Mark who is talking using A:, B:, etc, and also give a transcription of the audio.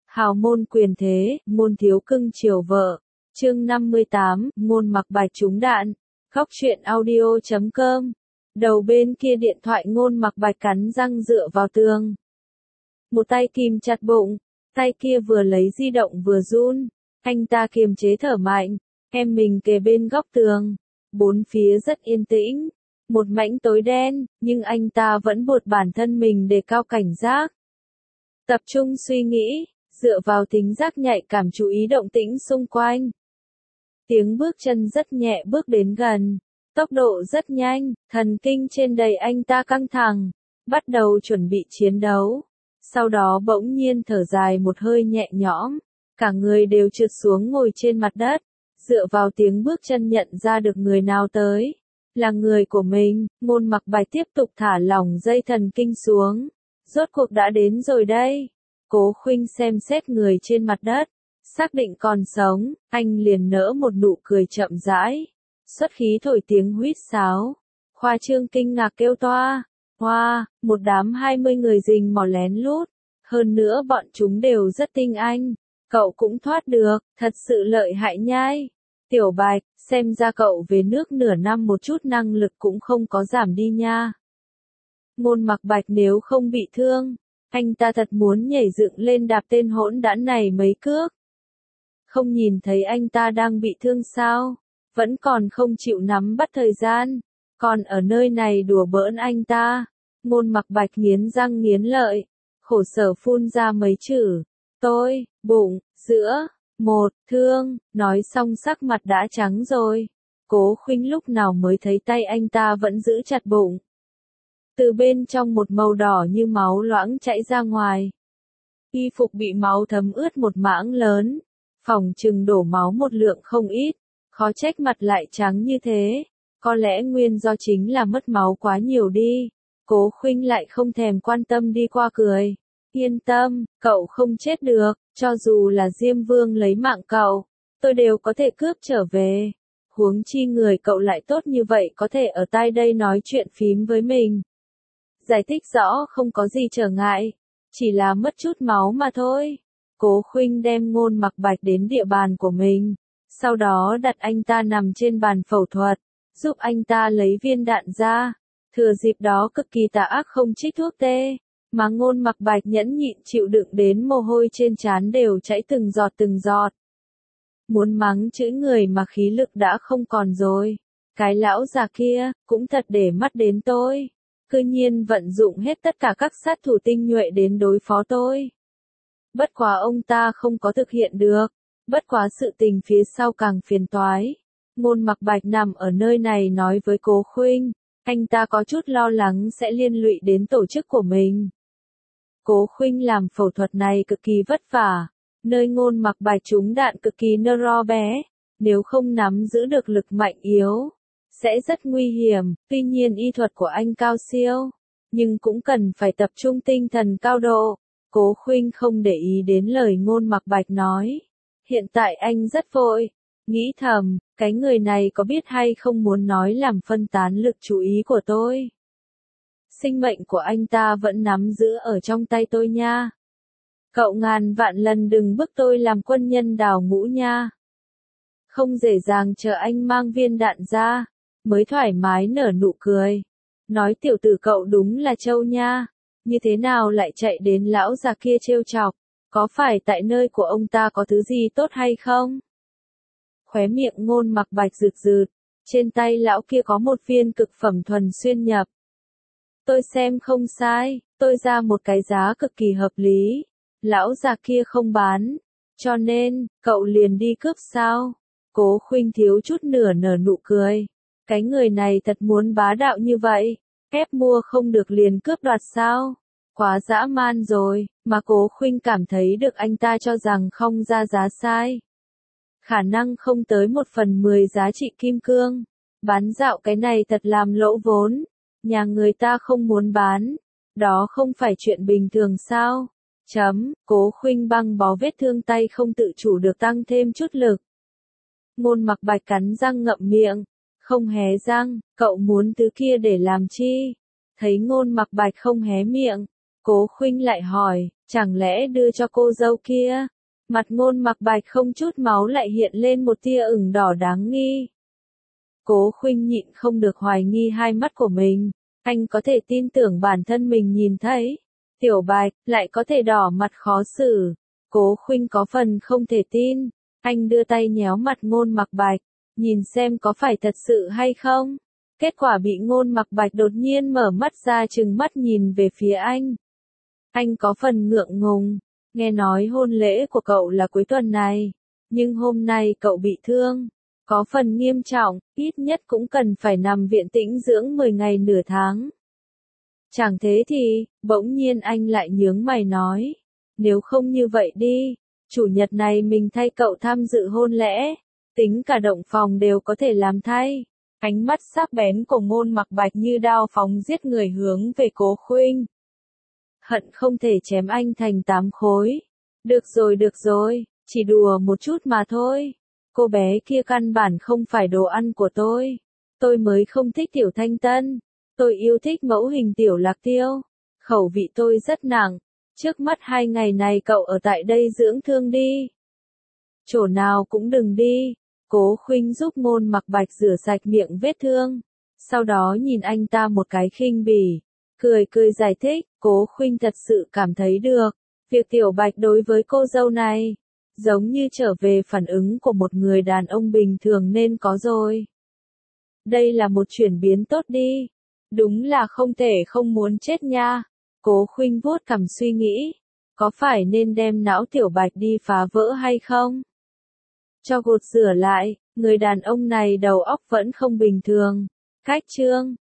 A: Hào môn quyền thế, môn thiếu cưng chiều vợ. Chương 58, Ngôn Mặc Bạch trúng đạn. Góc truyện audio.com. Đầu bên kia điện thoại Ngôn Mặc Bạch cắn răng dựa vào tường. Một tay kìm chặt bụng, tay kia vừa lấy di động vừa run. Anh ta kiềm chế thở mạnh, em mình kề bên góc tường. Bốn phía rất yên tĩnh, một mảnh tối đen, nhưng anh ta vẫn buộc bản thân mình đề cao cảnh giác. Tập trung suy nghĩ, dựa vào tính giác nhạy cảm chú ý động tĩnh xung quanh. Tiếng bước chân rất nhẹ bước đến gần, tốc độ rất nhanh, thần kinh trên đầy anh ta căng thẳng, bắt đầu chuẩn bị chiến đấu. Sau đó bỗng nhiên thở dài một hơi nhẹ nhõm, cả người đều trượt xuống ngồi trên mặt đất, dựa vào tiếng bước chân nhận ra được người nào tới. Là người của mình, Ngôn Mặc Bạch tiếp tục thả lỏng dây thần kinh xuống. Rốt cuộc đã đến rồi đây. Cố Khuynh xem xét người trên mặt đất, xác định còn sống, anh liền nở một nụ cười chậm rãi. Xuất khí thổi tiếng huýt sáo. Khoa Trương kinh ngạc kêu toa. Hoa, một đám 20 người rình mò lén lút. Hơn nữa bọn chúng đều rất tinh anh. Cậu cũng thoát được, thật sự lợi hại nhai. Tiểu Bạch, xem ra cậu về nước nửa năm một chút năng lực cũng không có giảm đi nha. Ngôn Mặc Bạch nếu không bị thương, anh ta thật muốn nhảy dựng lên đạp tên hỗn đản này mấy cước. Không nhìn thấy anh ta đang bị thương sao? Vẫn còn không chịu nắm bắt thời gian, còn ở nơi này đùa bỡn anh ta. Ngôn Mặc Bạch nghiến răng nghiến lợi, khổ sở phun ra mấy chữ. Tôi, bụng, giữa, một, thương, nói xong sắc mặt đã trắng rồi. Cố Khuynh lúc nào mới thấy tay anh ta vẫn giữ chặt bụng. Từ bên trong một màu đỏ như máu loãng chảy ra ngoài. Y phục bị máu thấm ướt một mảng lớn, phòng chừng đổ máu một lượng không ít, khó trách mặt lại trắng như thế. Có lẽ nguyên do chính là mất máu quá nhiều đi. Cố Khuynh lại không thèm quan tâm đi qua cười. Yên tâm, cậu không chết được, cho dù là Diêm Vương lấy mạng cậu, tôi đều có thể cướp trở về. Huống chi người cậu lại tốt như vậy có thể ở tai đây nói chuyện phím với mình. Giải thích rõ không có gì trở ngại, chỉ là mất chút máu mà thôi. Cố Khuynh đem Ngôn Mặc Bạch đến địa bàn của mình, sau đó đặt anh ta nằm trên bàn phẫu thuật, giúp anh ta lấy viên đạn ra. Thừa dịp đó cực kỳ tà ác không trích thuốc tê, mà Ngôn Mặc Bạch nhẫn nhịn chịu đựng đến mồ hôi trên trán đều chảy từng giọt từng giọt. Muốn mắng chửi người mà khí lực đã không còn rồi. Cái lão già kia, cũng thật để mắt đến tôi. Cư nhiên vận dụng hết tất cả các sát thủ tinh nhuệ đến đối phó tôi. Bất quá ông ta không có thực hiện được. Bất quá sự tình phía sau càng phiền toái. Ngôn Mặc Bạch nằm ở nơi này nói với Cố Khuynh, anh ta có chút lo lắng sẽ liên lụy đến tổ chức của mình. Cố Khuynh làm phẫu thuật này cực kỳ vất vả, nơi Ngôn Mặc Bạch trúng đạn cực kỳ neuro bé, nếu không nắm giữ được lực mạnh yếu, sẽ rất nguy hiểm. Tuy nhiên y thuật của anh cao siêu, nhưng cũng cần phải tập trung tinh thần cao độ. Cố Khuynh không để ý đến lời Ngôn Mặc Bạch nói. Hiện tại anh rất vội, nghĩ thầm, cái người này có biết hay không muốn nói làm phân tán lực chú ý của tôi. Sinh mệnh của anh ta vẫn nắm giữ ở trong tay tôi nha. Cậu ngàn vạn lần đừng bức tôi làm quân nhân đào ngũ nha. Không dễ dàng chờ anh mang viên đạn ra, mới thoải mái nở nụ cười. Nói tiểu tử cậu đúng là trâu nha, như thế nào lại chạy đến lão già kia trêu chọc, có phải tại nơi của ông ta có thứ gì tốt hay không? Khóe miệng Ngôn Mặc Bạch rực rực, trên tay lão kia có một viên cực phẩm thuần xuyên nhập. Tôi xem không sai, tôi ra một cái giá cực kỳ hợp lý. Lão già kia không bán, cho nên, cậu liền đi cướp sao? Cố Khuynh thiếu chút nở nụ cười. Cái người này thật muốn bá đạo như vậy, ép mua không được liền cướp đoạt sao? Quá dã man rồi, mà Cố Khuynh cảm thấy được anh ta cho rằng không ra giá sai. Khả năng không tới 1/10 giá trị kim cương. Bán dạo cái này thật làm lỗ vốn. Nhà người ta không muốn bán, đó không phải chuyện bình thường sao? Cố Khuynh băng bó vết thương tay không tự chủ được tăng thêm chút lực. Ngôn Mặc Bạch cắn răng ngậm miệng, không hé răng, cậu muốn thứ kia để làm chi? Thấy Ngôn Mặc Bạch không hé miệng, Cố Khuynh lại hỏi, chẳng lẽ đưa cho cô dâu kia? Mặt Ngôn Mặc Bạch không chút máu lại hiện lên một tia ửng đỏ đáng nghi. Cố Khuynh nhịn không được hoài nghi hai mắt của mình, anh có thể tin tưởng bản thân mình nhìn thấy. Tiểu Bạch lại có thể đỏ mặt khó xử. Cố Khuynh có phần không thể tin, anh đưa tay nhéo mặt Ngôn Mặc Bạch, nhìn xem có phải thật sự hay không. Kết quả bị Ngôn Mặc Bạch đột nhiên mở mắt ra trừng mắt nhìn về phía anh. Anh có phần ngượng ngùng, nghe nói hôn lễ của cậu là cuối tuần này, nhưng hôm nay cậu bị thương, có phần nghiêm trọng, ít nhất cũng cần phải nằm viện tĩnh dưỡng 10 ngày nửa tháng. Chẳng thế thì, bỗng nhiên anh lại nhướng mày nói, nếu không như vậy đi, chủ nhật này mình thay cậu tham dự hôn lễ, tính cả động phòng đều có thể làm thay. Ánh mắt sắc bén của Ngôn Mặc Bạch như đao phóng giết người hướng về Cố Khuynh. Hận không thể chém anh thành 8 khối. Được rồi, chỉ đùa một chút mà thôi. Cô bé kia căn bản không phải đồ ăn của tôi. Tôi mới không thích Tiểu Thanh Tân. Tôi yêu thích mẫu hình Tiểu Lạc Tiêu. Khẩu vị tôi rất nặng. Trước mắt 2 ngày này cậu ở tại đây dưỡng thương đi. Chỗ nào cũng đừng đi. Cố Khuynh giúp Ngôn Mặc Bạch rửa sạch miệng vết thương. Sau đó nhìn anh ta một cái khinh bỉ. Cười giải thích, Cố Khuynh thật sự cảm thấy được. Việc Tiểu Bạch đối với cô dâu này, giống như trở về phản ứng của một người đàn ông bình thường nên có rồi. Đây là một chuyển biến tốt đi. Đúng là không thể không muốn chết nha. Cố Khuynh vuốt cằm suy nghĩ. Có phải nên đem não Tiểu Bạch đi phá vỡ hay không? Cho gột rửa lại, người đàn ông này đầu óc vẫn không bình thường. Khách trương.